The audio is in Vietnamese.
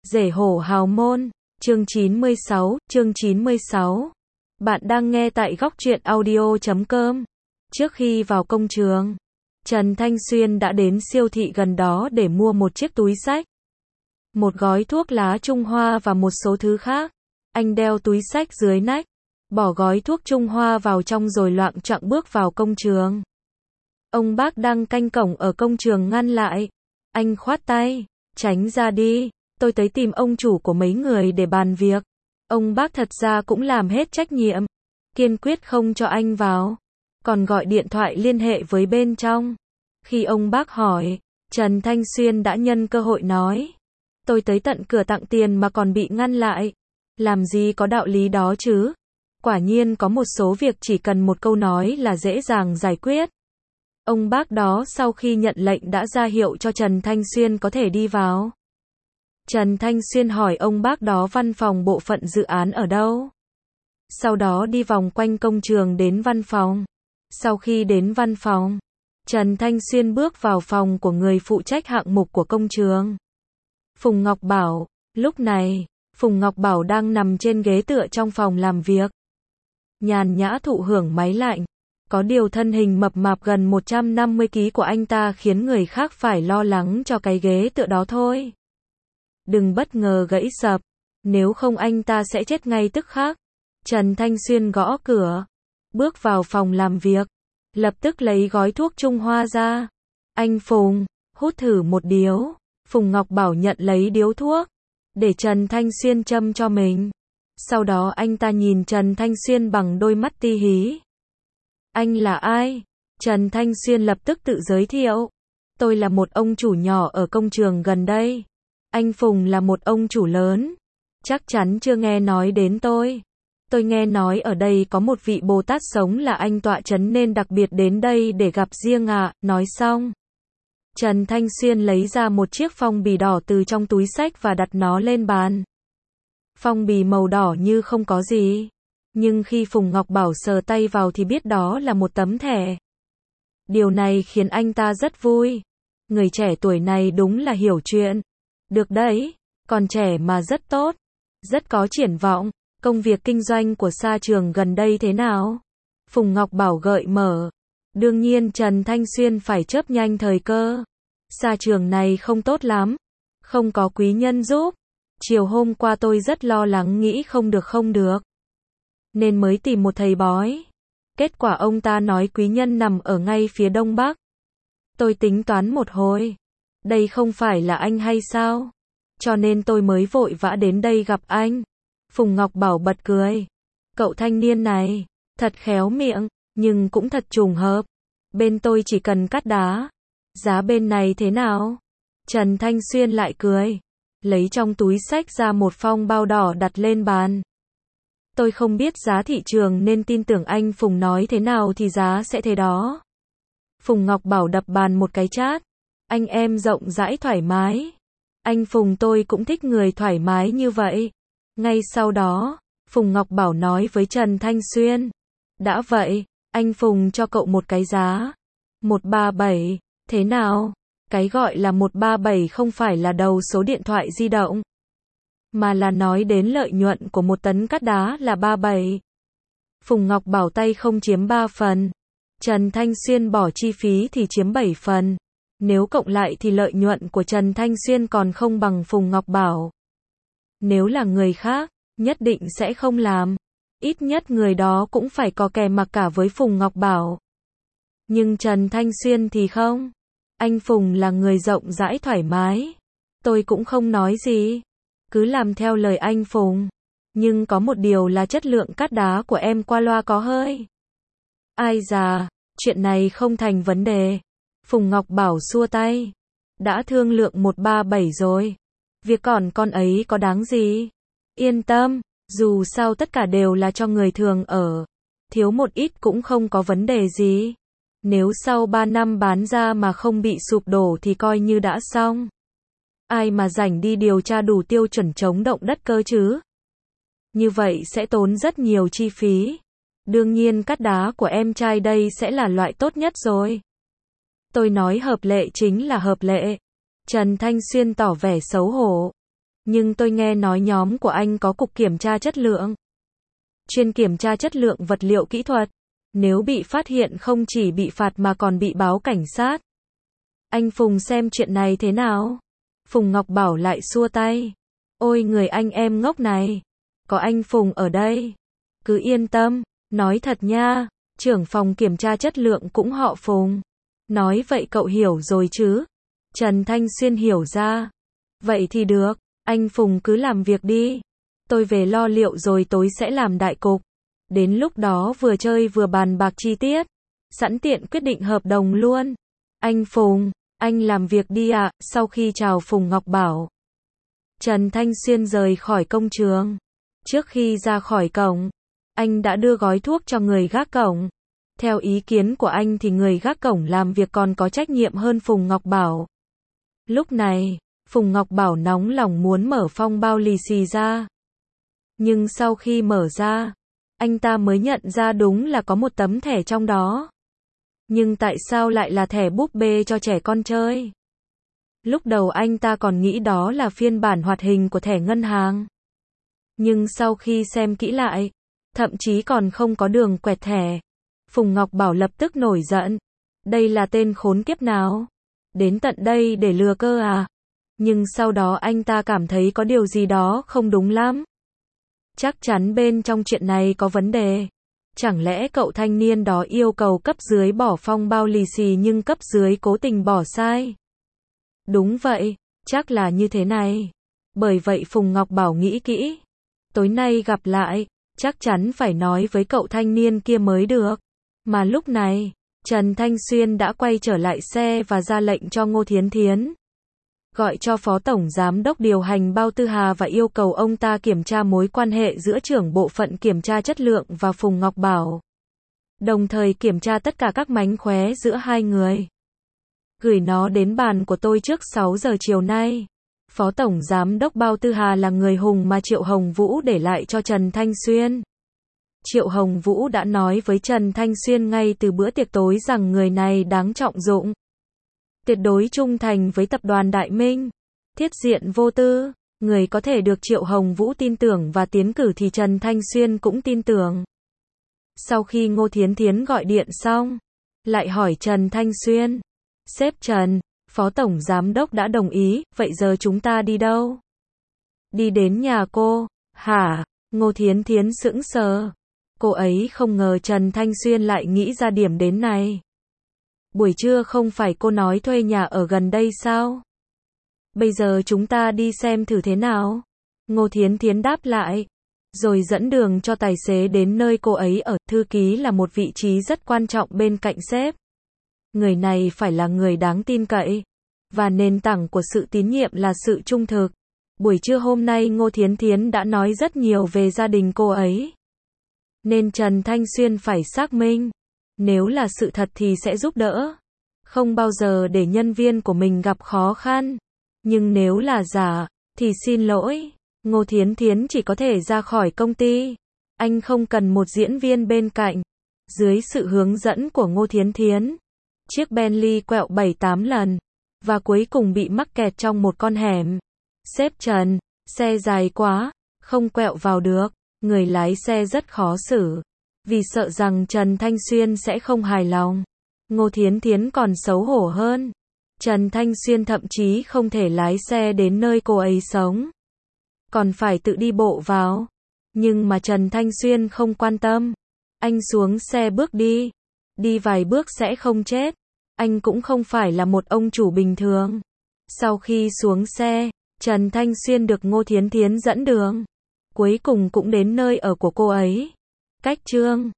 Rể hổ hào môn, chương 96. Bạn đang nghe tại góc truyện audio.com. Trước khi vào công trường, Trần Thanh Xuyên đã đến siêu thị gần đó để mua một chiếc túi xách, một gói thuốc lá Trung Hoa và một số thứ khác. Anh đeo túi xách dưới nách, bỏ gói thuốc Trung Hoa vào trong rồi loạng choạng bước vào công trường. Ông bác đang canh cổng ở công trường ngăn lại. Anh khoát tay, tránh ra đi, tôi tới tìm ông chủ của mấy người để bàn việc. Ông bác thật ra cũng làm hết trách nhiệm, kiên quyết không cho anh vào, còn gọi điện thoại liên hệ với bên trong. Khi ông bác hỏi, Trần Thanh Xuyên đã nhân cơ hội nói, tôi tới tận cửa tặng tiền mà còn bị ngăn lại, làm gì có đạo lý đó chứ. Quả nhiên có một số việc chỉ cần một câu nói là dễ dàng giải quyết. Ông bác đó sau khi nhận lệnh đã ra hiệu cho Trần Thanh Xuyên có thể đi vào. Trần Thanh Xuyên hỏi ông bác đó văn phòng bộ phận dự án ở đâu. Sau đó đi vòng quanh công trường đến văn phòng. Sau khi đến văn phòng, Trần Thanh Xuyên bước vào phòng của người phụ trách hạng mục của công trường, Phùng Ngọc Bảo. Lúc này, Phùng Ngọc Bảo đang nằm trên ghế tựa trong phòng làm việc, nhàn nhã thụ hưởng máy lạnh. Có điều thân hình mập mạp gần 150 kg của anh ta khiến người khác phải lo lắng cho cái ghế tựa đó thôi. Đừng bất ngờ gãy sập, nếu không anh ta sẽ chết ngay tức khắc. Trần Thanh Xuyên gõ cửa, bước vào phòng làm việc, lập tức lấy gói thuốc Trung Hoa ra. Anh Phùng, hút thử một điếu. Phùng Ngọc Bảo nhận lấy điếu thuốc, để Trần Thanh Xuyên châm cho mình. Sau đó anh ta nhìn Trần Thanh Xuyên bằng đôi mắt ti hí. Anh là ai? Trần Thanh Xuyên lập tức tự giới thiệu. Tôi là một ông chủ nhỏ ở công trường gần đây. Anh Phùng là một ông chủ lớn. Chắc chắn chưa nghe nói đến tôi. Tôi nghe nói ở đây có một vị Bồ Tát sống là anh tọa chấn nên đặc biệt đến đây để gặp riêng ạ. Nói xong, Trần Thanh Xuyên lấy ra một chiếc phong bì đỏ từ trong túi xách và đặt nó lên bàn. Phong bì màu đỏ như không có gì. Nhưng khi Phùng Ngọc Bảo sờ tay vào thì biết đó là một tấm thẻ. Điều này khiến anh ta rất vui. Người trẻ tuổi này đúng là hiểu chuyện. Được đấy, còn trẻ mà rất tốt, rất có triển vọng. Công việc kinh doanh của Sa Trường gần đây thế nào? Phùng Ngọc Bảo gợi mở. Đương nhiên Trần Thanh Xuyên phải chớp nhanh thời cơ. Sa Trường này không tốt lắm, không có quý nhân giúp. Chiều hôm qua tôi rất lo lắng nghĩ không được, nên mới tìm một thầy bói. Kết quả ông ta nói quý nhân nằm ở ngay phía đông bắc. Tôi tính toán một hồi, đây không phải là anh hay sao? Cho nên tôi mới vội vã đến đây gặp anh. Phùng Ngọc Bảo bật cười. Cậu thanh niên này, thật khéo miệng, nhưng cũng thật trùng hợp. Bên tôi chỉ cần cắt đá. Giá bên này thế nào? Trần Thanh Xuyên lại cười, lấy trong túi xách ra một phong bao đỏ đặt lên bàn. Tôi không biết giá thị trường nên tin tưởng anh Phùng nói thế nào thì giá sẽ thế đó. Phùng Ngọc Bảo đập bàn một cái chát. Anh em rộng rãi thoải mái. Anh Phùng tôi cũng thích người thoải mái như vậy. Ngay sau đó, Phùng Ngọc Bảo nói với Trần Thanh Xuyên. Đã vậy, anh Phùng cho cậu một cái giá. 137, thế nào? Cái gọi là 137 không phải là đầu số điện thoại di động, mà là nói đến lợi nhuận của một tấn cát đá là 37. Phùng Ngọc Bảo tay không chiếm 3 phần. Trần Thanh Xuyên bỏ chi phí thì chiếm 7 phần. Nếu cộng lại thì lợi nhuận của Trần Thanh Xuyên còn không bằng Phùng Ngọc Bảo. Nếu là người khác, nhất định sẽ không làm. Ít nhất người đó cũng phải có kè mặc cả với Phùng Ngọc Bảo. Nhưng Trần Thanh Xuyên thì không. Anh Phùng là người rộng rãi thoải mái. Tôi cũng không nói gì, cứ làm theo lời anh Phùng. Nhưng có một điều là chất lượng cát đá của em qua loa có hơi. Ai già, chuyện này không thành vấn đề. Phùng Ngọc Bảo xua tay. Đã thương lượng 137 rồi. Việc còn con ấy có đáng gì? Yên tâm, dù sao tất cả đều là cho người thường ở. Thiếu một ít cũng không có vấn đề gì. Nếu sau 3 năm bán ra mà không bị sụp đổ thì coi như đã xong. Ai mà rảnh đi điều tra đủ tiêu chuẩn chống động đất cơ chứ? Như vậy sẽ tốn rất nhiều chi phí. Đương nhiên cát đá của em trai đây sẽ là loại tốt nhất rồi. Tôi nói hợp lệ chính là hợp lệ. Trần Thanh Xuyên tỏ vẻ xấu hổ. Nhưng tôi nghe nói nhóm của anh có cục kiểm tra chất lượng. Chuyên kiểm tra chất lượng vật liệu kỹ thuật. Nếu bị phát hiện không chỉ bị phạt mà còn bị báo cảnh sát. Anh Phùng xem chuyện này thế nào? Phùng Ngọc Bảo lại xua tay. Ôi người anh em ngốc này. Có anh Phùng ở đây. Cứ yên tâm, nói thật nha. Trưởng phòng kiểm tra chất lượng cũng họ Phùng. Nói vậy cậu hiểu rồi chứ? Trần Thanh Xuyên hiểu ra. Vậy thì được, anh Phùng cứ làm việc đi. Tôi về lo liệu rồi tối sẽ làm đại cục. Đến lúc đó vừa chơi vừa bàn bạc chi tiết. Sẵn tiện quyết định hợp đồng luôn. Anh Phùng, anh làm việc đi ạ. Sau khi chào Phùng Ngọc Bảo, Trần Thanh Xuyên rời khỏi công trường. Trước khi ra khỏi cổng, anh đã đưa gói thuốc cho người gác cổng. Theo ý kiến của anh thì người gác cổng làm việc còn có trách nhiệm hơn Phùng Ngọc Bảo. Lúc này, Phùng Ngọc Bảo nóng lòng muốn mở phong bao lì xì ra. Nhưng sau khi mở ra, anh ta mới nhận ra đúng là có một tấm thẻ trong đó. Nhưng tại sao lại là thẻ búp bê cho trẻ con chơi? Lúc đầu anh ta còn nghĩ đó là phiên bản hoạt hình của thẻ ngân hàng. Nhưng sau khi xem kỹ lại, thậm chí còn không có đường quẹt thẻ. Phùng Ngọc Bảo lập tức nổi giận. Đây là tên khốn kiếp nào? Đến tận đây để lừa cơ à? Nhưng sau đó anh ta cảm thấy có điều gì đó không đúng lắm. Chắc chắn bên trong chuyện này có vấn đề. Chẳng lẽ cậu thanh niên đó yêu cầu cấp dưới bỏ phong bao lì xì nhưng cấp dưới cố tình bỏ sai? Đúng vậy, chắc là như thế này. Bởi vậy Phùng Ngọc Bảo nghĩ kỹ. Tối nay gặp lại, chắc chắn phải nói với cậu thanh niên kia mới được. Mà lúc này, Trần Thanh Xuyên đã quay trở lại xe và ra lệnh cho Ngô Thiến Thiến. Gọi cho Phó Tổng Giám đốc điều hành Bao Tư Hà và yêu cầu ông ta kiểm tra mối quan hệ giữa trưởng bộ phận kiểm tra chất lượng và Phùng Ngọc Bảo. Đồng thời kiểm tra tất cả các mánh khóe giữa hai người. Gửi nó đến bàn của tôi trước 6 giờ chiều nay. Phó Tổng Giám đốc Bao Tư Hà là người hùng mà Triệu Hồng Vũ để lại cho Trần Thanh Xuyên. Triệu Hồng Vũ đã nói với Trần Thanh Xuyên ngay từ bữa tiệc tối rằng người này đáng trọng dụng. Tuyệt đối trung thành với tập đoàn Đại Minh. Thiết diện vô tư. Người có thể được Triệu Hồng Vũ tin tưởng và tiến cử thì Trần Thanh Xuyên cũng tin tưởng. Sau khi Ngô Thiến Thiến gọi điện xong, lại hỏi Trần Thanh Xuyên. Sếp Trần, Phó Tổng Giám đốc đã đồng ý, vậy giờ chúng ta đi đâu? Đi đến nhà cô. Hả? Ngô Thiến Thiến sững sờ. Cô ấy không ngờ Trần Thanh Xuyên lại nghĩ ra điểm đến này. Buổi trưa không phải cô nói thuê nhà ở gần đây sao? Bây giờ chúng ta đi xem thử thế nào? Ngô Thiến Thiến đáp lại. Rồi dẫn đường cho tài xế đến nơi cô ấy ở. Thư ký là một vị trí rất quan trọng bên cạnh sếp. Người này phải là người đáng tin cậy. Và nền tảng của sự tín nhiệm là sự trung thực. Buổi trưa hôm nay Ngô Thiến Thiến đã nói rất nhiều về gia đình cô ấy. Nên Trần Thanh Xuyên phải xác minh. Nếu là sự thật thì sẽ giúp đỡ. Không bao giờ để nhân viên của mình gặp khó khăn. Nhưng nếu là giả, thì xin lỗi. Ngô Thiến Thiến chỉ có thể ra khỏi công ty. Anh không cần một diễn viên bên cạnh. Dưới sự hướng dẫn của Ngô Thiến Thiến, chiếc Bentley quẹo 7-8 lần. Và cuối cùng bị mắc kẹt trong một con hẻm. Sếp Trần, xe dài quá, không quẹo vào được. Người lái xe rất khó xử. Vì sợ rằng Trần Thanh Xuyên sẽ không hài lòng. Ngô Thiến Thiến còn xấu hổ hơn. Trần Thanh Xuyên thậm chí không thể lái xe đến nơi cô ấy sống. Còn phải tự đi bộ vào. Nhưng mà Trần Thanh Xuyên không quan tâm. Anh xuống xe bước đi. Đi vài bước sẽ không chết. Anh cũng không phải là một ông chủ bình thường. Sau khi xuống xe, Trần Thanh Xuyên được Ngô Thiến Thiến dẫn đường. Cuối cùng cũng đến nơi ở của cô ấy. Cách Trương